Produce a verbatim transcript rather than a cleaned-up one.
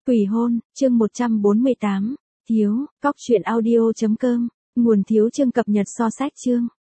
Quỷ hôn, chương một trăm bốn mươi tám, thiếu, cóc truyện audio chấm com, nguồn thiếu chương cập nhật so sách chương.